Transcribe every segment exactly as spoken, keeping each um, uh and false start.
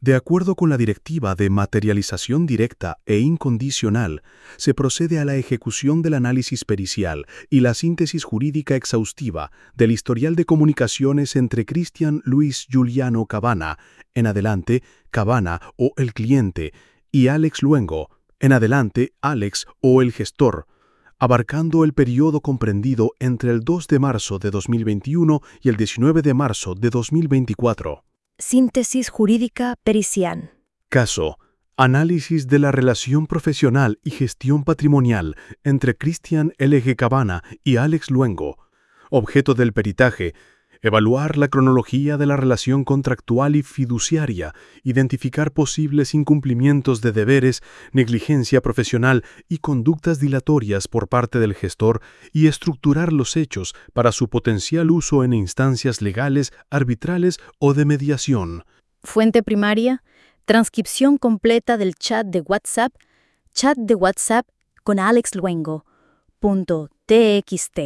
De acuerdo con la Directiva de Materialización Directa e Incondicional, se procede a la ejecución del análisis pericial y la síntesis jurídica exhaustiva del historial de comunicaciones entre Cristian Luis Giuliano Cabana, en adelante Cabana o el cliente, y Alex Luengo, en adelante Alex o el gestor, abarcando el periodo comprendido entre el dos de marzo de dos mil veintiuno y el diecinueve de marzo de dos mil veinticuatro. Síntesis jurídica pericial. Caso: análisis de la relación profesional y gestión patrimonial entre Cristian L G Cabana y Alex Luengo. Objeto del peritaje: evaluar la cronología de la relación contractual y fiduciaria, identificar posibles incumplimientos de deberes, negligencia profesional y conductas dilatorias por parte del gestor y estructurar los hechos para su potencial uso en instancias legales, arbitrales o de mediación. Fuente primaria: transcripción completa del chat de WhatsApp, chat de WhatsApp con Alex Luengo, punto txt.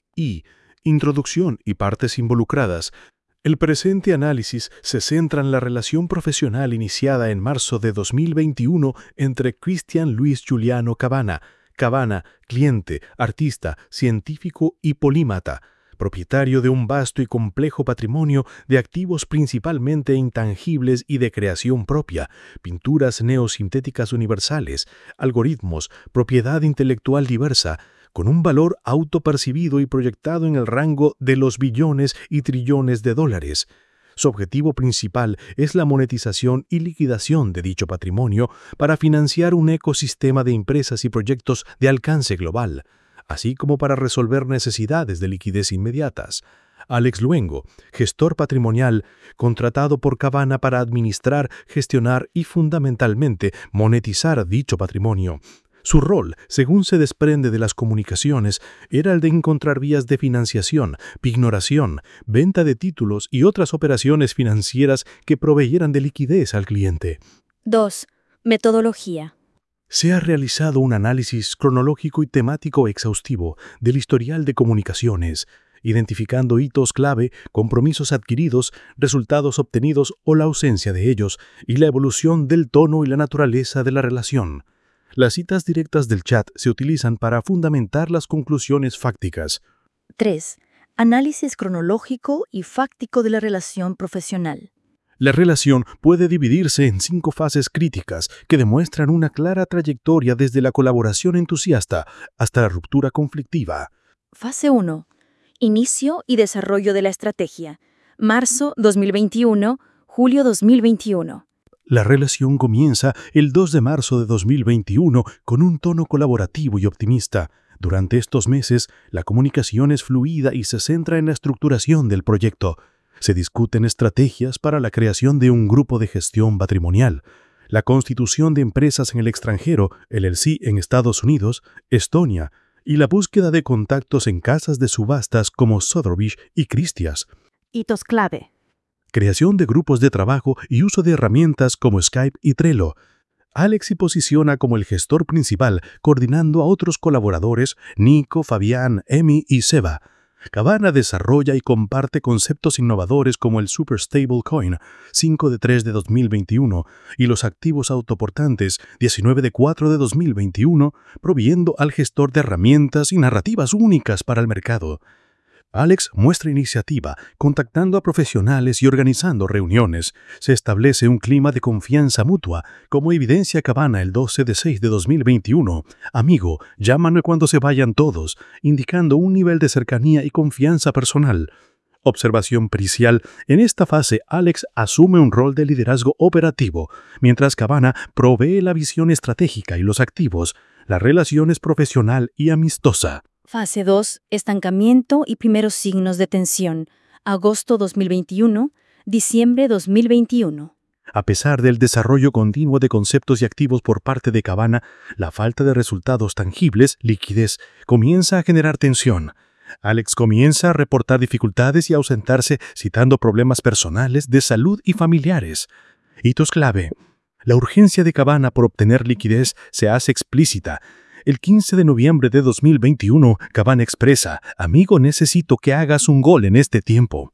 Y introducción y partes involucradas. El presente análisis se centra en la relación profesional iniciada en marzo de dos mil veintiuno entre Cristian Luis Giuliano Cabana, Cabana, cliente, artista, científico y polímata, propietario de un vasto y complejo patrimonio de activos principalmente intangibles y de creación propia, pinturas neosintéticas universales, algoritmos, propiedad intelectual diversa, con un valor autopercibido y proyectado en el rango de los billones y trillones de dólares. Su objetivo principal es la monetización y liquidación de dicho patrimonio para financiar un ecosistema de empresas y proyectos de alcance global, así como para resolver necesidades de liquidez inmediatas. Alex Luengo, gestor patrimonial, contratado por Cabana para administrar, gestionar y fundamentalmente monetizar dicho patrimonio. Su rol, según se desprende de las comunicaciones, era el de encontrar vías de financiación, pignoración, venta de títulos y otras operaciones financieras que proveyeran de liquidez al cliente. dos. Metodología. Se ha realizado un análisis cronológico y temático exhaustivo del historial de comunicaciones, identificando hitos clave, compromisos adquiridos, resultados obtenidos o la ausencia de ellos, y la evolución del tono y la naturaleza de la relación. Las citas directas del chat se utilizan para fundamentar las conclusiones fácticas. tres. Análisis cronológico y fáctico de la relación profesional. La relación puede dividirse en cinco fases críticas que demuestran una clara trayectoria desde la colaboración entusiasta hasta la ruptura conflictiva. Fase uno. Inicio y desarrollo de la estrategia. Marzo dos mil veintiuno, julio dos mil veintiuno. La relación comienza el dos de marzo de dos mil veintiuno con un tono colaborativo y optimista. Durante estos meses, la comunicación es fluida y se centra en la estructuración del proyecto. Se discuten estrategias para la creación de un grupo de gestión patrimonial, la constitución de empresas en el extranjero, L L C en Estados Unidos, Estonia, y la búsqueda de contactos en casas de subastas como Sotheby's y Christie's. Hitos clave. Creación de grupos de trabajo y uso de herramientas como Skype y Trello. Alex se posiciona como el gestor principal, coordinando a otros colaboradores, Nico, Fabián, Emi y Seba. Cabana desarrolla y comparte conceptos innovadores como el Super Stablecoin, cinco de tres de dos mil veintiuno, y los activos autoportantes, diecinueve de cuatro de dos mil veintiuno, proveyendo al gestor de herramientas y narrativas únicas para el mercado. Alex muestra iniciativa, contactando a profesionales y organizando reuniones. Se establece un clima de confianza mutua, como evidencia Cabana el doce de seis de dos mil veintiuno. Amigo, llámame cuando se vayan todos, indicando un nivel de cercanía y confianza personal. Observación pericial. En esta fase, Alex asume un rol de liderazgo operativo, mientras Cabana provee la visión estratégica y los activos. La relación es profesional y amistosa. Fase dos. Estancamiento y primeros signos de tensión. Agosto dos mil veintiuno, diciembre dos mil veintiuno. A pesar del desarrollo continuo de conceptos y activos por parte de Cabana, la falta de resultados tangibles, liquidez, comienza a generar tensión. Alex comienza a reportar dificultades y a ausentarse, citando problemas personales, de salud y familiares. Hitos clave. La urgencia de Cabana por obtener liquidez se hace explícita. El quince de noviembre de dos mil veintiuno, Cabana expresa: «Amigo, necesito que hagas un gol en este tiempo».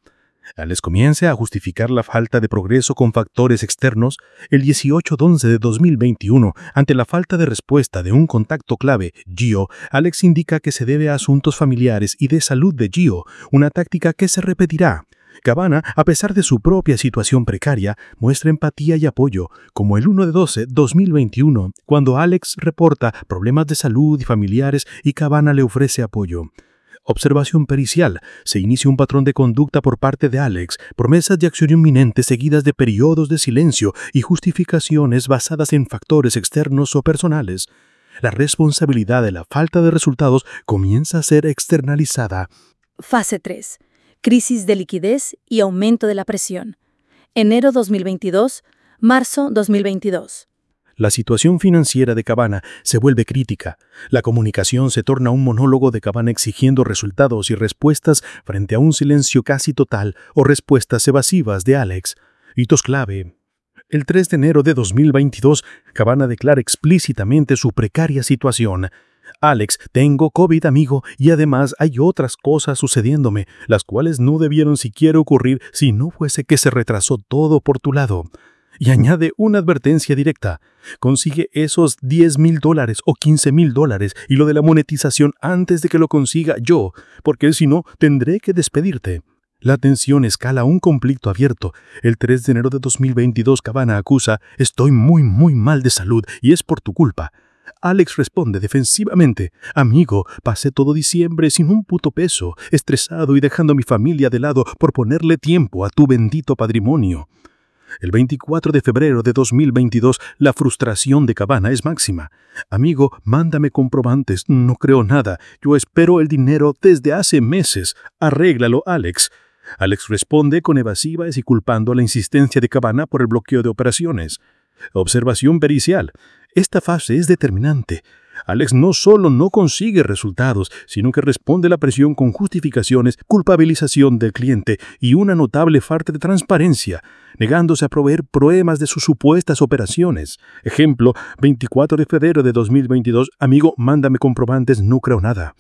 Alex comienza a justificar la falta de progreso con factores externos. El dieciocho de once de dos mil veintiuno, ante la falta de respuesta de un contacto clave, Gio, Alex indica que se debe a asuntos familiares y de salud de Gio, una táctica que se repetirá. Cabana, a pesar de su propia situación precaria, muestra empatía y apoyo, como el uno de doce de dos mil veintiuno, cuando Alex reporta problemas de salud y familiares y Cabana le ofrece apoyo. Observación pericial. Se inicia un patrón de conducta por parte de Alex, promesas de acción inminente seguidas de periodos de silencio y justificaciones basadas en factores externos o personales. La responsabilidad de la falta de resultados comienza a ser externalizada. Fase tres. Crisis de liquidez y aumento de la presión. Enero dos mil veintidós, marzo dos mil veintidós. La situación financiera de Cabana se vuelve crítica. La comunicación se torna un monólogo de Cabana exigiendo resultados y respuestas frente a un silencio casi total o respuestas evasivas de Alex. Hitos clave. El tres de enero de dos mil veintidós, Cabana declara explícitamente su precaria situación. Alex, tengo COVID, amigo, y además hay otras cosas sucediéndome, las cuales no debieron siquiera ocurrir si no fuese que se retrasó todo por tu lado. Y añade una advertencia directa. Consigue esos diez mil dólares o quince mil dólares y lo de la monetización antes de que lo consiga yo, porque si no, tendré que despedirte. La tensión escala a un conflicto abierto. El tres de enero de dos mil veintidós, Cabana acusa: estoy muy, muy mal de salud y es por tu culpa. Alex responde defensivamente: amigo, pasé todo diciembre sin un puto peso, estresado y dejando a mi familia de lado por ponerle tiempo a tu bendito patrimonio. El veinticuatro de febrero de dos mil veintidós, la frustración de Cabana es máxima. Amigo, mándame comprobantes, no creo nada, yo espero el dinero desde hace meses, arréglalo, Alex. Alex responde con evasivas y culpando a la insistencia de Cabana por el bloqueo de operaciones. Observación pericial. Esta fase es determinante. Alex no solo no consigue resultados, sino que responde a la presión con justificaciones, culpabilización del cliente y una notable falta de transparencia, negándose a proveer pruebas de sus supuestas operaciones. Ejemplo, veinticuatro de febrero de dos mil veintidós, amigo, mándame comprobantes, no creo nada.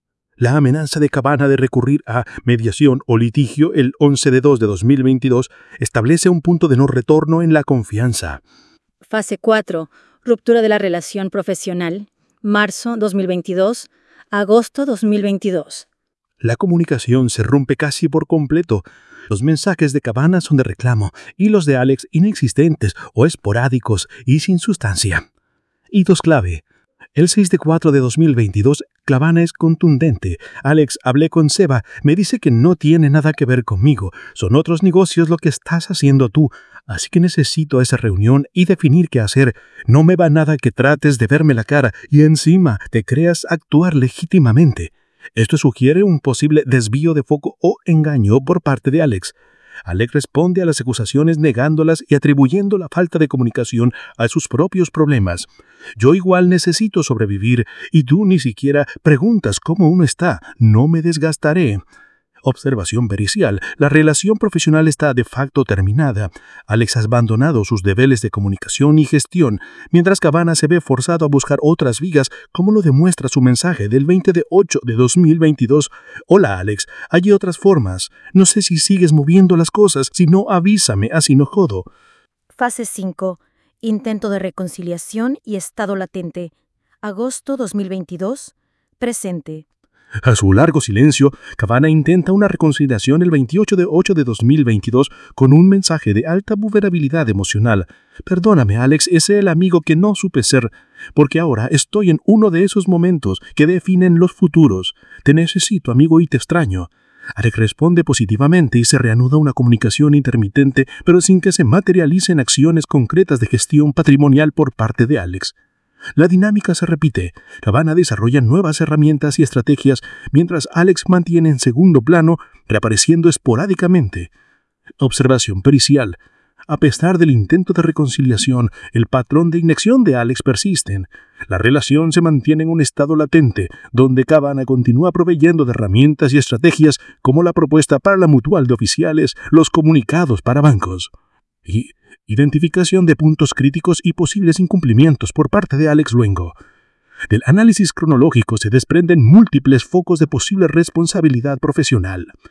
La amenaza de Cabana de recurrir a mediación o litigio el once de dos de dos mil veintidós establece un punto de no retorno en la confianza. Fase cuatro. Ruptura de la relación profesional. Marzo dos mil veintidós, agosto dos mil veintidós. La comunicación se rompe casi por completo. Los mensajes de Cabana son de reclamo y los de Alex inexistentes o esporádicos y sin sustancia. Hitos clave. El seis de cuatro de dos mil veintidós, Cabana es contundente. Alex, hablé con Seba, me dice que no tiene nada que ver conmigo. Son otros negocios lo que estás haciendo tú. Así que necesito esa reunión y definir qué hacer. No me va nada que trates de verme la cara y encima te creas actuar legítimamente. Esto sugiere un posible desvío de foco o engaño por parte de Alex. Alex responde a las acusaciones negándolas y atribuyendo la falta de comunicación a sus propios problemas. Yo igual necesito sobrevivir y tú ni siquiera preguntas cómo uno está. No me desgastaré. Observación pericial. La relación profesional está de facto terminada. Alex ha abandonado sus deberes de comunicación y gestión, mientras Cabana se ve forzado a buscar otras vigas, como lo demuestra su mensaje del veinte de ocho de dos mil veintidós. Hola Alex, hay otras formas. No sé si sigues moviendo las cosas, si no avísame, así no jodo. Fase cinco. Intento de reconciliación y estado latente. Agosto dos mil veintidós. Presente. A su largo silencio, Cabana intenta una reconciliación el veintiocho de ocho de dos mil veintidós con un mensaje de alta vulnerabilidad emocional. Perdóname, Alex, ese es el amigo que no supe ser, porque ahora estoy en uno de esos momentos que definen los futuros. Te necesito, amigo, y te extraño. Alex responde positivamente y se reanuda una comunicación intermitente, pero sin que se materialicen acciones concretas de gestión patrimonial por parte de Alex. La dinámica se repite. Cabana desarrolla nuevas herramientas y estrategias, mientras Alex mantiene en segundo plano, reapareciendo esporádicamente. Observación pericial. A pesar del intento de reconciliación, el patrón de inacción de Alex persiste. La relación se mantiene en un estado latente, donde Cabana continúa proveyendo de herramientas y estrategias como la propuesta para la mutual de oficiales, los comunicados para bancos. Y identificación de puntos críticos y posibles incumplimientos por parte de Alex Luengo. Del análisis cronológico se desprenden múltiples focos de posible responsabilidad profesional.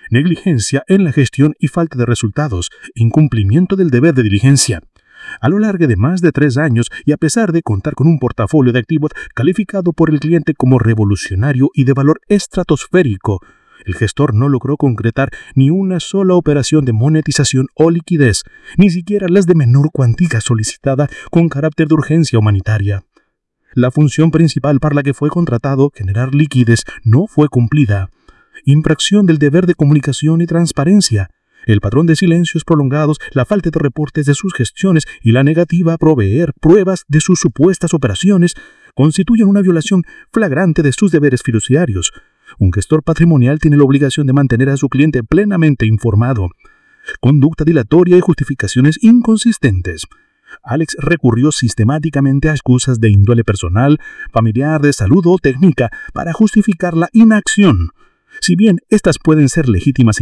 negligencia en la gestión y falta de resultados, incumplimiento del deber de diligencia. A lo largo de más de tres años y a pesar de contar con un portafolio de activos calificado por el cliente como revolucionario y de valor estratosférico, el gestor no logró concretar ni una sola operación de monetización o liquidez, ni siquiera las de menor cuantía solicitada con carácter de urgencia humanitaria. La función principal para la que fue contratado, generar liquidez, no fue cumplida. Infracción del deber de comunicación y transparencia. El patrón de silencios prolongados, la falta de reportes de sus gestiones y la negativa a proveer pruebas de sus supuestas operaciones constituyen una violación flagrante de sus deberes fiduciarios. Un gestor patrimonial tiene la obligación de mantener a su cliente plenamente informado. Conducta dilatoria y justificaciones inconsistentes. Alex recurrió sistemáticamente a excusas de índole personal, familiar, de salud o técnica para justificar la inacción. Si bien estas pueden ser legítimas